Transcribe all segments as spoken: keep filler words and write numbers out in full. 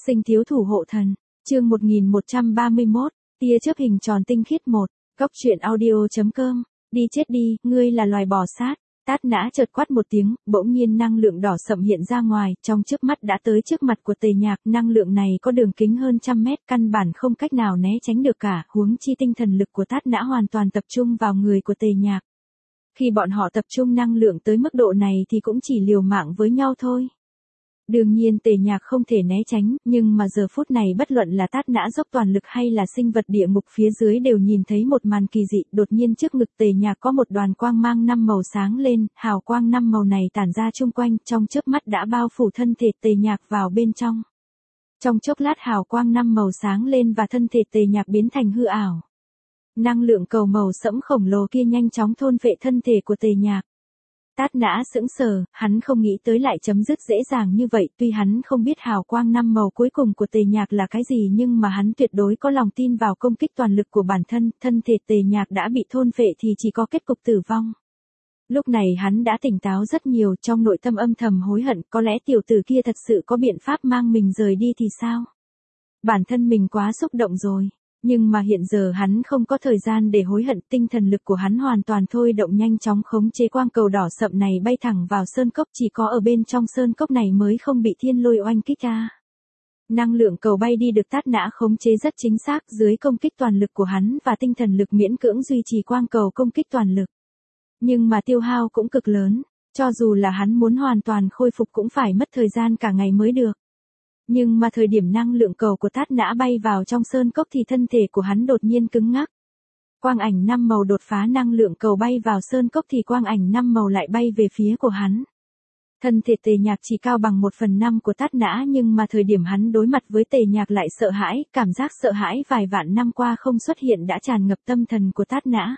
Sinh thiếu thủ hộ thần, chương một nghìn một trăm ba mươi mốt, tia chớp hình tròn tinh khiết một, góc truyện audio.com, đi chết đi, ngươi là loài bò sát. Tát Nã chợt quát một tiếng, bỗng nhiên năng lượng đỏ sậm hiện ra ngoài, trong chớp mắt đã tới trước mặt của Tề Nhạc, năng lượng này có đường kính hơn trăm mét, căn bản không cách nào né tránh được cả, huống chi tinh thần lực của Tát Nã hoàn toàn tập trung vào người của Tề Nhạc. Khi bọn họ tập trung năng lượng tới mức độ này thì cũng chỉ liều mạng với nhau thôi. Đương nhiên Tề Nhạc không thể né tránh, nhưng mà giờ phút này bất luận là Tát Nã dốc toàn lực hay là sinh vật địa ngục phía dưới đều nhìn thấy một màn kỳ dị, đột nhiên trước ngực Tề Nhạc có một đoàn quang mang năm màu sáng lên, hào quang năm màu này tản ra chung quanh, trong chớp mắt đã bao phủ thân thể Tề Nhạc vào bên trong. Trong chốc lát hào quang năm màu sáng lên và thân thể Tề Nhạc biến thành hư ảo. Năng lượng cầu màu sẫm khổng lồ kia nhanh chóng thôn phệ thân thể của Tề Nhạc. Tát Nã sững sờ, hắn không nghĩ tới lại chấm dứt dễ dàng như vậy, tuy hắn không biết hào quang năm màu cuối cùng của Tề Nhạc là cái gì nhưng mà hắn tuyệt đối có lòng tin vào công kích toàn lực của bản thân, thân thể Tề Nhạc đã bị thôn phệ thì chỉ có kết cục tử vong. Lúc này hắn đã tỉnh táo rất nhiều, trong nội tâm âm thầm hối hận, có lẽ tiểu tử kia thật sự có biện pháp mang mình rời đi thì sao? Bản thân mình quá xúc động rồi. Nhưng mà hiện giờ hắn không có thời gian để hối hận, tinh thần lực của hắn hoàn toàn thôi động nhanh chóng khống chế quang cầu đỏ sậm này bay thẳng vào sơn cốc, chỉ có ở bên trong sơn cốc này mới không bị thiên lôi oanh kích ra. Năng lượng cầu bay đi được Tát Nã khống chế rất chính xác, dưới công kích toàn lực của hắn và tinh thần lực miễn cưỡng duy trì quang cầu công kích toàn lực. Nhưng mà tiêu hao cũng cực lớn, cho dù là hắn muốn hoàn toàn khôi phục cũng phải mất thời gian cả ngày mới được. Nhưng mà thời điểm năng lượng cầu của Tát Nã bay vào trong sơn cốc thì thân thể của hắn đột nhiên cứng ngắc. Quang ảnh năm màu đột phá năng lượng cầu bay vào sơn cốc thì quang ảnh năm màu lại bay về phía của hắn. Thân thể Tề Nhạc chỉ cao bằng một phần năm của Tát Nã nhưng mà thời điểm hắn đối mặt với Tề Nhạc lại sợ hãi, cảm giác sợ hãi vài vạn năm qua không xuất hiện đã tràn ngập tâm thần của Tát Nã.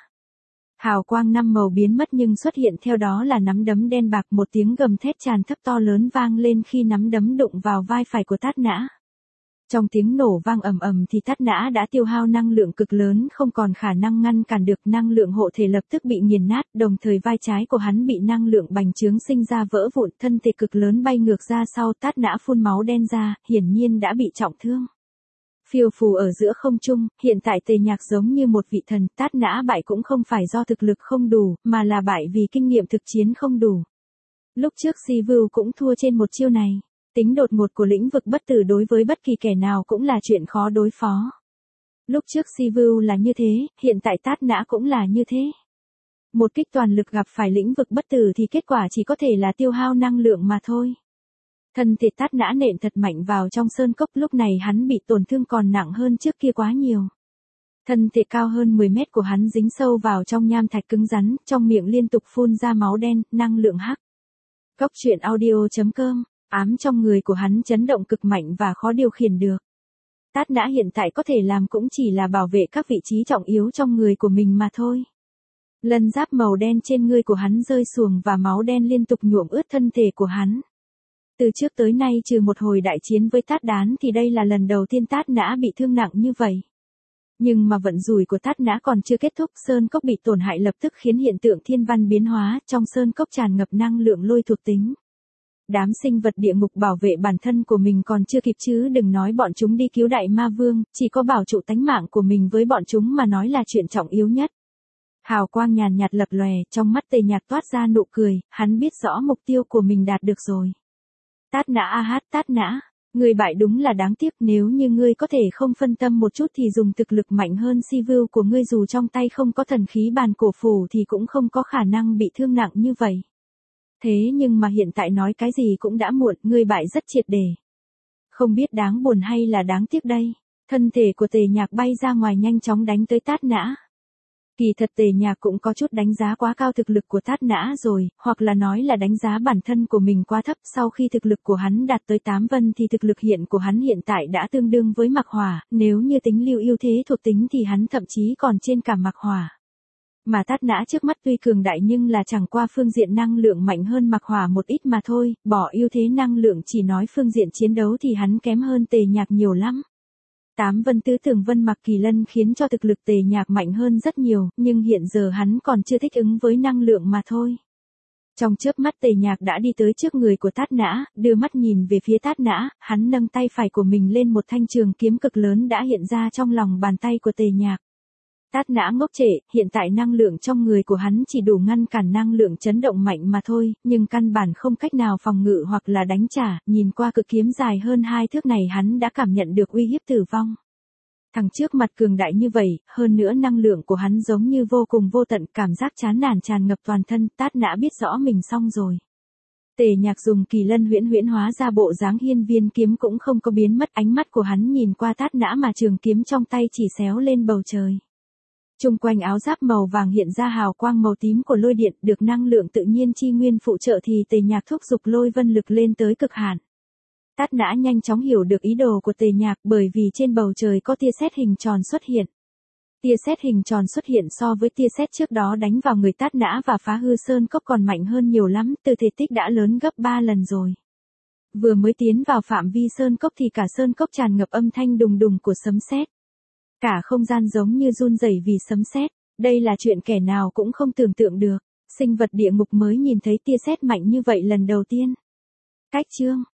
Hào quang năm màu biến mất nhưng xuất hiện theo đó là nắm đấm đen bạc, một tiếng gầm thét tràn thấp to lớn vang lên khi nắm đấm đụng vào vai phải của Tát Nã. Trong tiếng nổ vang ầm ầm thì Tát Nã đã tiêu hao năng lượng cực lớn, không còn khả năng ngăn cản được, năng lượng hộ thể lập tức bị nghiền nát, đồng thời vai trái của hắn bị năng lượng bành trướng sinh ra vỡ vụn, thân thể cực lớn bay ngược ra sau, Tát Nã phun máu đen ra, hiển nhiên đã bị trọng thương. Phiêu phù ở giữa không trung, hiện tại Tề Nhạc giống như một vị thần, Tát Nã bại cũng không phải do thực lực không đủ, mà là bại vì kinh nghiệm thực chiến không đủ. Lúc trước Sivu cũng thua trên một chiêu này, tính đột ngột của lĩnh vực bất tử đối với bất kỳ kẻ nào cũng là chuyện khó đối phó. Lúc trước Sivu là như thế, hiện tại Tát Nã cũng là như thế. Một kích toàn lực gặp phải lĩnh vực bất tử thì kết quả chỉ có thể là tiêu hao năng lượng mà thôi. Thân thể Tát Nã nện thật mạnh vào trong sơn cốc, lúc này hắn bị tổn thương còn nặng hơn trước kia quá nhiều. Thân thể cao hơn mười mét của hắn dính sâu vào trong nham thạch cứng rắn, trong miệng liên tục phun ra máu đen, năng lượng hắc. Góc truyện audio.com, ám trong người của hắn chấn động cực mạnh và khó điều khiển được. Tát Nã hiện tại có thể làm cũng chỉ là bảo vệ các vị trí trọng yếu trong người của mình mà thôi. Lân giáp màu đen trên người của hắn rơi xuống và máu đen liên tục nhuộm ướt thân thể của hắn. Từ trước tới nay trừ một hồi đại chiến với Tát Đán thì đây là lần đầu tiên Tát Nã bị thương nặng như vậy. Nhưng mà vận rủi của Tát Nã còn chưa kết thúc, sơn cốc bị tổn hại lập tức khiến hiện tượng thiên văn biến hóa, trong sơn cốc tràn ngập năng lượng lôi thuộc tính. Đám sinh vật địa ngục bảo vệ bản thân của mình còn chưa kịp chứ đừng nói bọn chúng đi cứu đại ma vương, chỉ có bảo trụ tánh mạng của mình với bọn chúng mà nói là chuyện trọng yếu nhất. Hào quang nhàn nhạt lập lòe, trong mắt Tề Nhạc toát ra nụ cười, hắn biết rõ mục tiêu của mình đạt được rồi. Tát Nã a hát Tát Nã, ngươi bại đúng là đáng tiếc, nếu như ngươi có thể không phân tâm một chút thì dùng thực lực mạnh hơn Sivu của ngươi dù trong tay không có thần khí bàn cổ phủ thì cũng không có khả năng bị thương nặng như vậy. Thế nhưng mà hiện tại nói cái gì cũng đã muộn, ngươi bại rất triệt để. Không biết đáng buồn hay là đáng tiếc đây, thân thể của Tề Nhạc bay ra ngoài nhanh chóng đánh tới Tát Nã. Kỳ thật Tề Nhạc cũng có chút đánh giá quá cao thực lực của Tát Nã rồi, hoặc là nói là đánh giá bản thân của mình quá thấp, sau khi thực lực của hắn đạt tới tám vân thì thực lực hiện của hắn hiện tại đã tương đương với Mạc Hỏa, nếu như tính lưu ưu thế thuộc tính thì hắn thậm chí còn trên cả Mạc Hỏa. Mà Tát Nã trước mắt tuy cường đại nhưng là chẳng qua phương diện năng lượng mạnh hơn Mạc Hỏa một ít mà thôi, bỏ ưu thế năng lượng chỉ nói phương diện chiến đấu thì hắn kém hơn Tề Nhạc nhiều lắm. Tám vân tứ tường vân mặc kỳ lân khiến cho thực lực Tề Nhạc mạnh hơn rất nhiều, nhưng hiện giờ hắn còn chưa thích ứng với năng lượng mà thôi. Trong chớp mắt Tề Nhạc đã đi tới trước người của Tát Nã, đưa mắt nhìn về phía Tát Nã, hắn nâng tay phải của mình lên, một thanh trường kiếm cực lớn đã hiện ra trong lòng bàn tay của Tề Nhạc. Tát Nã ngốc trệ, hiện tại năng lượng trong người của hắn chỉ đủ ngăn cản năng lượng chấn động mạnh mà thôi, nhưng căn bản không cách nào phòng ngự hoặc là đánh trả, nhìn qua cực kiếm dài hơn hai thước này hắn đã cảm nhận được uy hiếp tử vong. Thằng trước mặt cường đại như vậy, hơn nữa năng lượng của hắn giống như vô cùng vô tận, cảm giác chán nản tràn ngập toàn thân, Tát Nã biết rõ mình xong rồi. Tề Nhạc dùng kỳ lân huyễn huyễn hóa ra bộ dáng hiên viên kiếm cũng không có biến mất, ánh mắt của hắn nhìn qua Tát Nã mà trường kiếm trong tay chỉ xéo lên bầu trời. Trung quanh áo giáp màu vàng hiện ra hào quang màu tím của lôi điện, được năng lượng tự nhiên chi nguyên phụ trợ thì Tề Nhạc thúc giục lôi vân lực lên tới cực hạn. Tát Nã nhanh chóng hiểu được ý đồ của Tề Nhạc, bởi vì trên bầu trời có tia sét hình tròn xuất hiện. Tia sét hình tròn xuất hiện so với tia sét trước đó đánh vào người Tát Nã và phá hư sơn cốc còn mạnh hơn nhiều lắm, từ thể tích đã lớn gấp ba lần rồi. Vừa mới tiến vào phạm vi sơn cốc thì cả sơn cốc tràn ngập âm thanh đùng đùng của sấm sét. Cả không gian giống như run rẩy vì sấm sét, đây là chuyện kẻ nào cũng không tưởng tượng được. Sinh vật địa ngục mới nhìn thấy tia sét mạnh như vậy lần đầu tiên. Cách chương